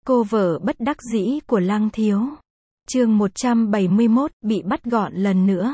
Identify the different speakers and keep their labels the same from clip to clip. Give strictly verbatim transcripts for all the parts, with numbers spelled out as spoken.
Speaker 1: Cô vợ bất đắc dĩ của Lăng Thiếu. Chương một trăm bảy mươi mốt, bị bắt gọn lần nữa.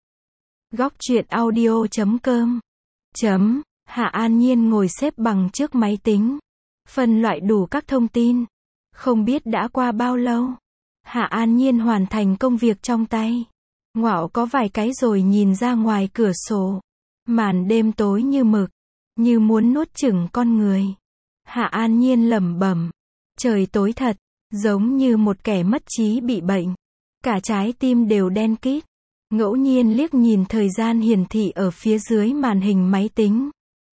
Speaker 1: Góc truyện audio chấm com. Chấm. Hạ An Nhiên ngồi xếp bằng trước máy tính. Phân loại đủ các thông tin. Không biết đã qua bao lâu. Hạ An Nhiên hoàn thành công việc trong tay. Ngoạo có vài cái rồi nhìn ra ngoài cửa sổ. Màn đêm tối như mực. Như muốn nuốt chửng con người. Hạ An Nhiên lẩm bẩm. Trời tối thật. Giống như một kẻ mất trí bị bệnh. Cả trái tim đều đen kịt. Ngẫu nhiên liếc nhìn thời gian hiển thị ở phía dưới màn hình máy tính.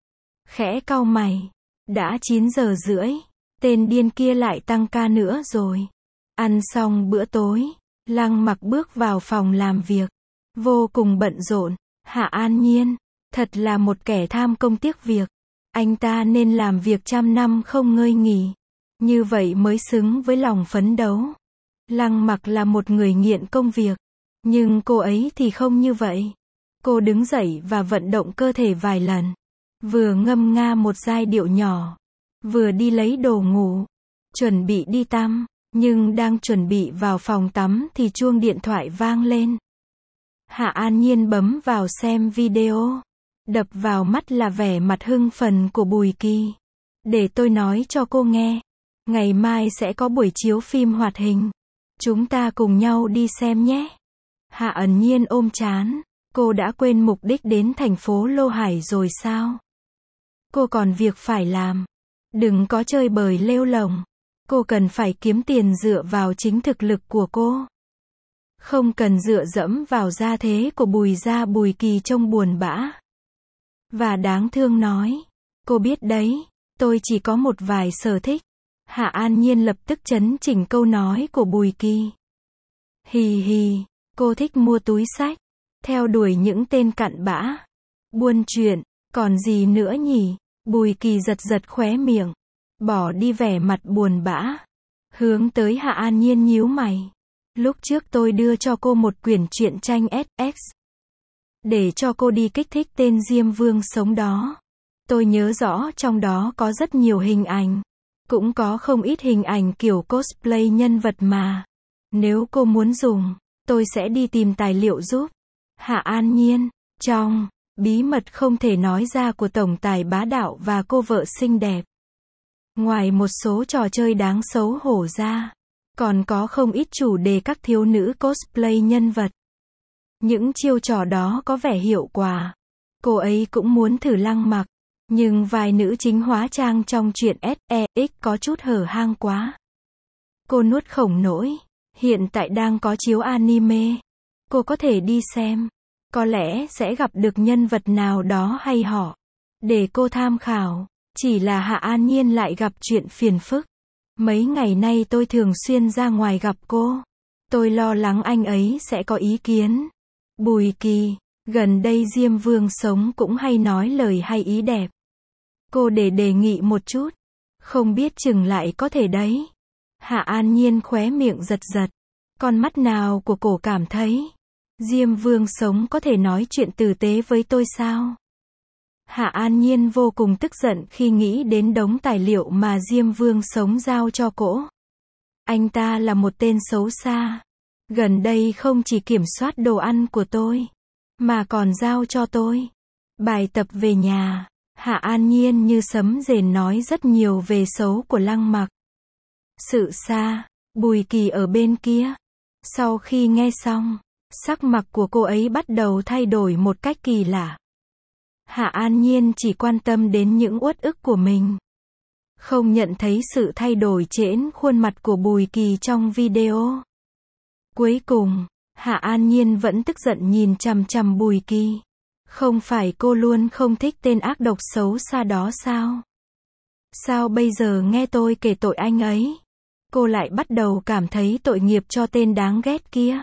Speaker 1: Khẽ cau mày. Đã chín giờ rưỡi. Tên điên kia lại tăng ca nữa rồi. Ăn xong bữa tối. Lăng Mặc bước vào phòng làm việc. Vô cùng bận rộn. Hạ An Nhiên. Thật là một kẻ tham công tiếc việc. Anh ta nên làm việc trăm năm không ngơi nghỉ. Như vậy mới xứng với lòng phấn đấu. Lăng Mặc là một người nghiện công việc. Nhưng cô ấy thì không như vậy. Cô đứng dậy và vận động cơ thể vài lần. Vừa ngâm nga một giai điệu nhỏ. Vừa đi lấy đồ ngủ. Chuẩn bị đi tắm. Nhưng đang chuẩn bị vào phòng tắm thì chuông điện thoại vang lên. Hạ An Nhiên bấm vào xem video. Đập vào mắt là vẻ mặt hưng phấn của Bùi Kỳ. Để tôi nói cho cô nghe. Ngày mai sẽ có buổi chiếu phim hoạt hình. Chúng ta cùng nhau đi xem nhé. Hạ Ẩn Nhiên ôm trán. Cô đã quên mục đích đến thành phố Lô Hải rồi sao? Cô còn việc phải làm. Đừng có chơi bời lêu lổng. Cô cần phải kiếm tiền dựa vào chính thực lực của cô. Không cần dựa dẫm vào gia thế của Bùi gia. Bùi Kỳ trông buồn bã. Và đáng thương nói. Cô biết đấy, tôi chỉ có một vài sở thích. Hạ An Nhiên lập tức chấn chỉnh câu nói của Bùi Kỳ. Hì hì, cô thích mua túi xách. Theo đuổi những tên cặn bã. Buôn chuyện, còn gì nữa nhỉ? Bùi Kỳ giật giật khóe miệng. Bỏ đi vẻ mặt buồn bã. Hướng tới Hạ An Nhiên nhíu mày. Lúc trước tôi đưa cho cô một quyển truyện tranh ét ích. Để cho cô đi kích thích tên Diêm Vương sống đó. Tôi nhớ rõ trong đó có rất nhiều hình ảnh. Cũng có không ít hình ảnh kiểu cosplay nhân vật mà. Nếu cô muốn dùng, tôi sẽ đi tìm tài liệu giúp. Hạ An Nhiên, trong bí mật không thể nói ra của tổng tài bá đạo và cô vợ xinh đẹp. Ngoài một số trò chơi đáng xấu hổ ra, còn có không ít chủ đề các thiếu nữ cosplay nhân vật. Những chiêu trò đó có vẻ hiệu quả. Cô ấy cũng muốn thử Lăng Mặc. Nhưng vài nữ chính hóa trang trong truyện ét e ích có chút hở hang quá. Cô nuốt không nổi. Hiện tại đang có chiếu anime. Cô có thể đi xem. Có lẽ sẽ gặp được nhân vật nào đó hay họ. Để cô tham khảo. Chỉ là Hạ An Nhiên lại gặp chuyện phiền phức. Mấy ngày nay tôi thường xuyên ra ngoài gặp cô. Tôi lo lắng anh ấy sẽ có ý kiến. Bùi Kỳ, gần đây Diêm Vương sống cũng hay nói lời hay ý đẹp. Cô để đề nghị một chút. Không biết chừng lại có thể đấy. Hạ An Nhiên khóe miệng giật giật. Con mắt nào của cổ cảm thấy. Diêm Vương sống có thể nói chuyện tử tế với tôi sao? Hạ An Nhiên vô cùng tức giận khi nghĩ đến đống tài liệu mà Diêm Vương sống giao cho cổ. Anh ta là một tên xấu xa. Gần đây không chỉ kiểm soát đồ ăn của tôi, mà còn giao cho tôi bài tập về nhà. Hạ An Nhiên như sấm rền nói rất nhiều về xấu của Lăng Mặc. Sự xa, Bùi Kỳ ở bên kia. Sau khi nghe xong, sắc mặt của cô ấy bắt đầu thay đổi một cách kỳ lạ. Hạ An Nhiên chỉ quan tâm đến những uất ức của mình. Không nhận thấy sự thay đổi trên khuôn mặt của Bùi Kỳ trong video. Cuối cùng, Hạ An Nhiên vẫn tức giận nhìn chằm chằm Bùi Kỳ. Không phải cô luôn không thích tên ác độc xấu xa đó sao? Sao bây giờ nghe tôi kể tội anh ấy, cô lại bắt đầu cảm thấy tội nghiệp cho tên đáng ghét kia?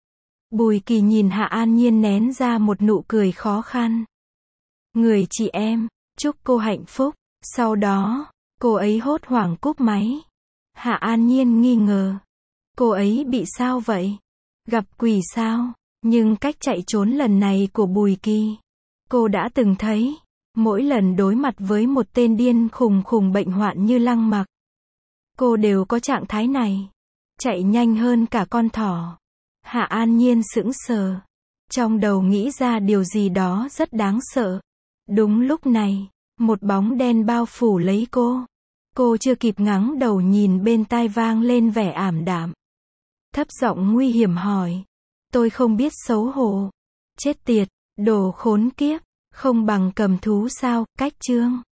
Speaker 1: Bùi Kỳ nhìn Hạ An Nhiên nén ra một nụ cười khó khăn. Người chị em, chúc cô hạnh phúc. Sau đó, cô ấy hốt hoảng cúp máy. Hạ An Nhiên nghi ngờ. Cô ấy bị sao vậy? Gặp quỷ sao? Nhưng cách chạy trốn lần này của Bùi Kỳ, cô đã từng thấy. Mỗi lần đối mặt với một tên điên khùng khùng bệnh hoạn như Lăng Mặc, Cô đều có trạng thái này. Chạy nhanh hơn cả con thỏ. Hạ An Nhiên sững sờ. Trong đầu nghĩ ra điều gì đó rất đáng sợ. Đúng lúc này, một bóng đen bao phủ lấy cô. Cô chưa kịp ngẩng đầu nhìn bên tai vang lên vẻ ảm đạm. Thấp giọng nguy hiểm hỏi. Tôi không biết xấu hổ. Chết tiệt, đồ khốn kiếp, không bằng cầm thú sao, cách chương.